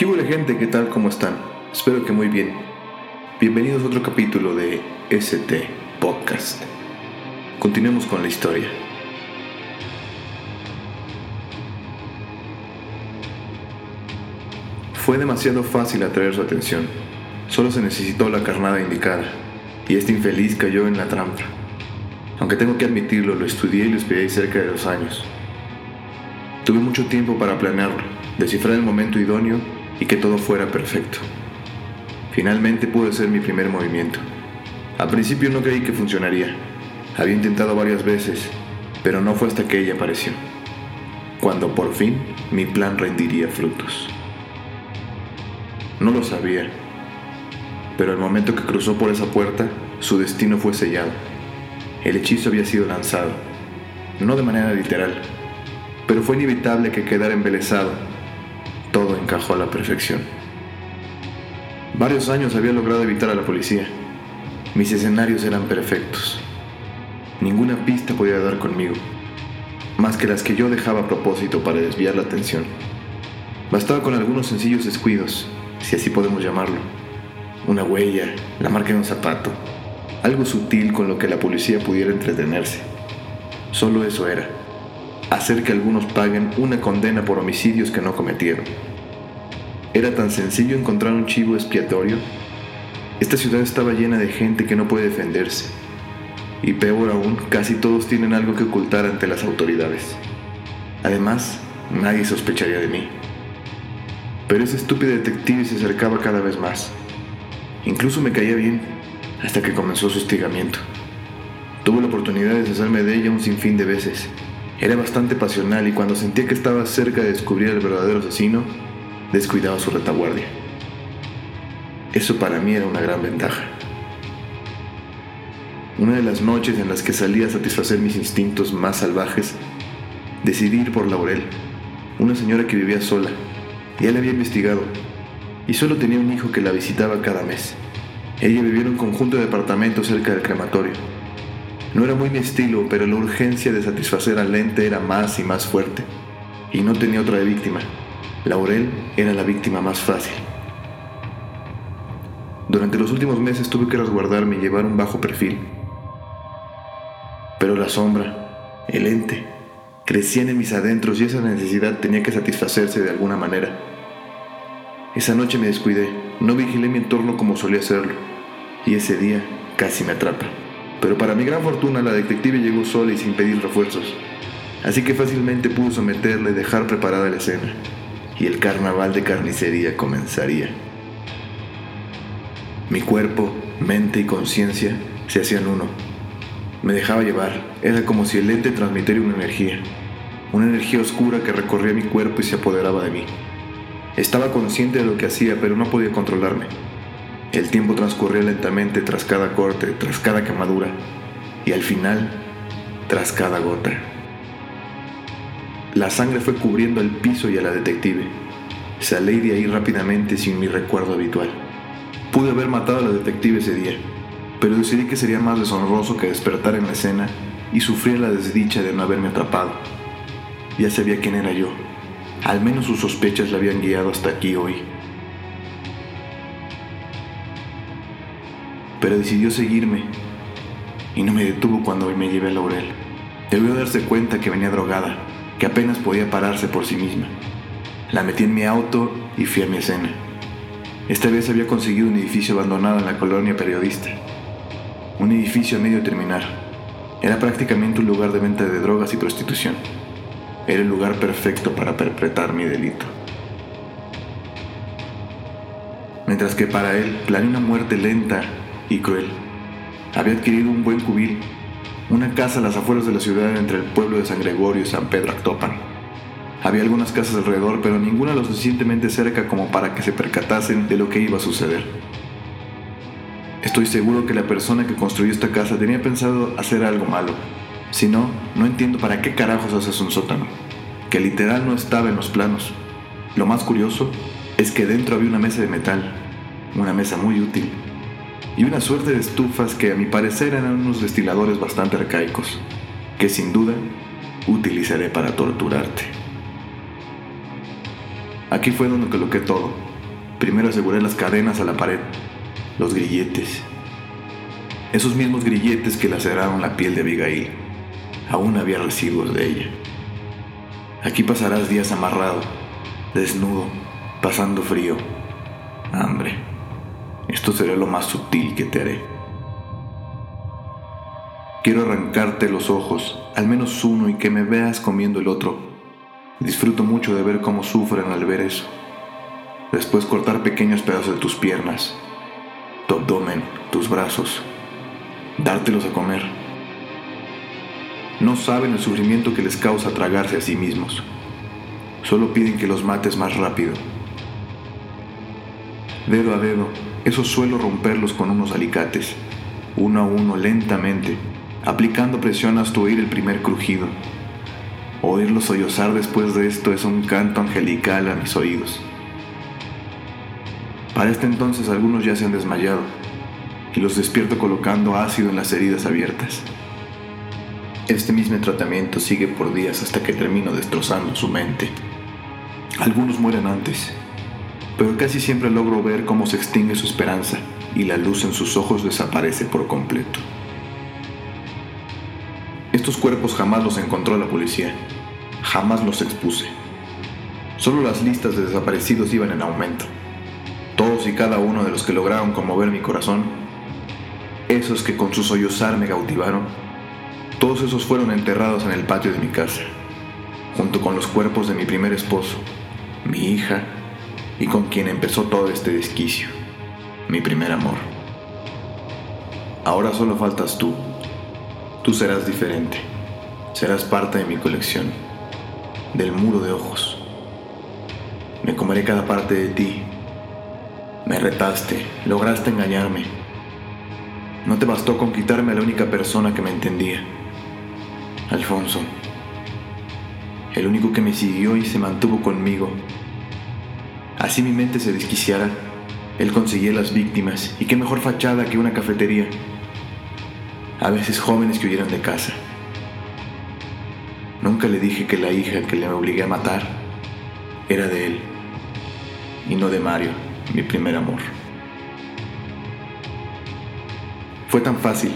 ¿Qué hubo, gente? ¿Qué tal? ¿Cómo están? Espero que muy bien. Bienvenidos a otro capítulo de ST Podcast. Continuemos con la historia. Fue demasiado fácil atraer su atención. Solo se necesitó la carnada indicada, y este infeliz cayó en la trampa. Aunque tengo que admitirlo, lo estudié y lo espié cerca de 2 años. Tuve mucho tiempo para planearlo, descifrar el momento idóneo y que todo fuera perfecto. Finalmente pude hacer mi primer movimiento. Al principio no creí que funcionaría. Había intentado varias veces, pero no fue hasta que ella apareció, cuando por fin mi plan rendiría frutos. No lo sabía, pero al momento que cruzó por esa puerta, su destino fue sellado. El hechizo había sido lanzado, no de manera literal, pero fue inevitable que quedara embelesado. Todo encajó a la perfección. Varios años había logrado evitar a la policía. Mis escenarios eran perfectos. Ninguna pista podía dar conmigo, más que las que yo dejaba a propósito para desviar la atención. Bastaba con algunos sencillos descuidos, si así podemos llamarlo. Una huella, la marca de un zapato, algo sutil con lo que la policía pudiera entretenerse. Solo eso era: hacer que algunos paguen una condena por homicidios que no cometieron. Era tan sencillo encontrar un chivo expiatorio. Esta ciudad estaba llena de gente que no puede defenderse. Y peor aún, casi todos tienen algo que ocultar ante las autoridades. Además, nadie sospecharía de mí. Pero ese estúpido detective se acercaba cada vez más. Incluso me caía bien, hasta que comenzó su hostigamiento. Tuve la oportunidad de deshacerme de ella un sinfín de veces. Era bastante pasional y cuando sentía que estaba cerca de descubrir al verdadero asesino, descuidaba su retaguardia. Eso para mí era una gran ventaja. Una de las noches en las que salí a satisfacer mis instintos más salvajes, decidí ir por Laurel, una señora que vivía sola. Ya la había investigado y solo tenía un hijo que la visitaba cada mes. Ella vivía en un conjunto de departamentos cerca del crematorio. No era muy mi estilo, pero la urgencia de satisfacer al ente era más y más fuerte, y no tenía otra de víctima. Laurel era la víctima más fácil. Durante los últimos meses tuve que resguardarme y llevar un bajo perfil. Pero la sombra, el ente, crecían en mis adentros y esa necesidad tenía que satisfacerse de alguna manera. Esa noche me descuidé, no vigilé mi entorno como solía hacerlo, y ese día casi me atrapa. Pero para mi gran fortuna la detective llegó sola y sin pedir refuerzos, así que fácilmente pudo someterla y dejar preparada la escena, y el carnaval de carnicería comenzaría. Mi cuerpo, mente y conciencia se hacían uno. Me dejaba llevar, era como si el ente transmitiera una energía oscura que recorría mi cuerpo y se apoderaba de mí. Estaba consciente de lo que hacía, pero no podía controlarme. El tiempo transcurría lentamente tras cada corte, tras cada quemadura, y al final, tras cada gota. La sangre fue cubriendo el piso y a la detective. Salí de ahí rápidamente sin mi recuerdo habitual. Pude haber matado a la detective ese día, pero decidí que sería más deshonroso que despertar en la escena y sufrir la desdicha de no haberme atrapado. Ya sabía quién era yo. Al menos sus sospechas la habían guiado hasta aquí hoy. Pero decidió seguirme y no me detuvo cuando me llevé a Laurel. Debió darse cuenta que venía drogada, que apenas podía pararse por sí misma. La metí en mi auto y fui a mi escena. Esta vez había conseguido un edificio abandonado en la colonia Periodista. Un edificio a medio terminar. Era prácticamente un lugar de venta de drogas y prostitución. Era el lugar perfecto para perpetrar mi delito. Mientras que para él planeé una muerte lenta y cruel. Había adquirido un buen cubil, una casa a las afueras de la ciudad entre el pueblo de San Gregorio y San Pedro Actopan. Había algunas casas alrededor, pero ninguna lo suficientemente cerca como para que se percatasen de lo que iba a suceder. Estoy seguro que la persona que construyó esta casa tenía pensado hacer algo malo. Si no, no entiendo para qué carajos haces un sótano, que literal no estaba en los planos. Lo más curioso es que dentro había una mesa de metal, una mesa muy útil, y una suerte de estufas que a mi parecer eran unos destiladores bastante arcaicos, que sin duda utilizaré para torturarte. Aquí fue donde coloqué todo, Primero aseguré las cadenas a la pared, los grilletes. Esos mismos grilletes que laceraron la piel de Abigail. Aún había residuos de ella. Aquí pasarás días amarrado, desnudo, pasando frío, hambre. Esto será lo más sutil que te haré. Quiero arrancarte los ojos, al menos uno, y que me veas comiendo el otro. Disfruto mucho de ver cómo sufren al ver eso. Después cortar pequeños pedazos de tus piernas, tu abdomen, tus brazos, dártelos a comer. No saben el sufrimiento que les causa tragarse a sí mismos. Solo piden que los mates más rápido. Dedo a dedo, eso suelo romperlos con unos alicates, uno a uno, lentamente, aplicando presión hasta oír el primer crujido. Oírlos sollozar después de esto es un canto angelical a mis oídos. Para este entonces algunos ya se han desmayado y los despierto colocando ácido en las heridas abiertas. Este mismo tratamiento sigue por días hasta que termino destrozando su mente. Algunos mueren antes, pero casi siempre logro ver cómo se extingue su esperanza y la luz en sus ojos desaparece por completo. Estos cuerpos jamás los encontró la policía, jamás los expuse. Solo las listas de desaparecidos iban en aumento. Todos y cada uno de los que lograron conmover mi corazón, esos que con su sollozar me cautivaron, todos esos fueron enterrados en el patio de mi casa, junto con los cuerpos de mi primer esposo, mi hija, y con quien empezó todo este desquicio, mi primer amor. Ahora solo faltas tú. Tú serás diferente. Serás parte de mi colección, del muro de ojos. Me comeré cada parte de ti. Me retaste, lograste engañarme. No te bastó con quitarme a la única persona que me entendía, Alfonso. El único que me siguió y se mantuvo conmigo. Así mi mente se desquiciara, él conseguía las víctimas, y qué mejor fachada que una cafetería. A veces jóvenes que huyeran de casa. Nunca le dije que la hija que le obligué a matar era de él, y no de Mario, mi primer amor. Fue tan fácil,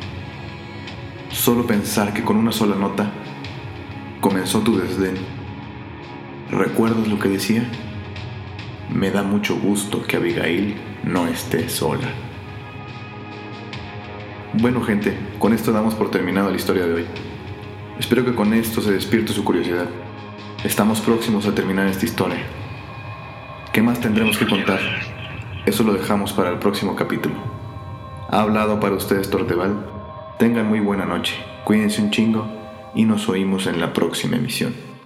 solo pensar que con una sola nota comenzó tu desdén. ¿Recuerdas lo que decía? Me da mucho gusto que Abigail no esté sola. Bueno, gente, con esto damos por terminado la historia de hoy. Espero que con esto se despierte su curiosidad. Estamos próximos a terminar esta historia. ¿Qué más tendremos que contar? Eso lo dejamos para el próximo capítulo. Ha hablado para ustedes Torteval. Tengan muy buena noche, cuídense un chingo y nos oímos en la próxima emisión.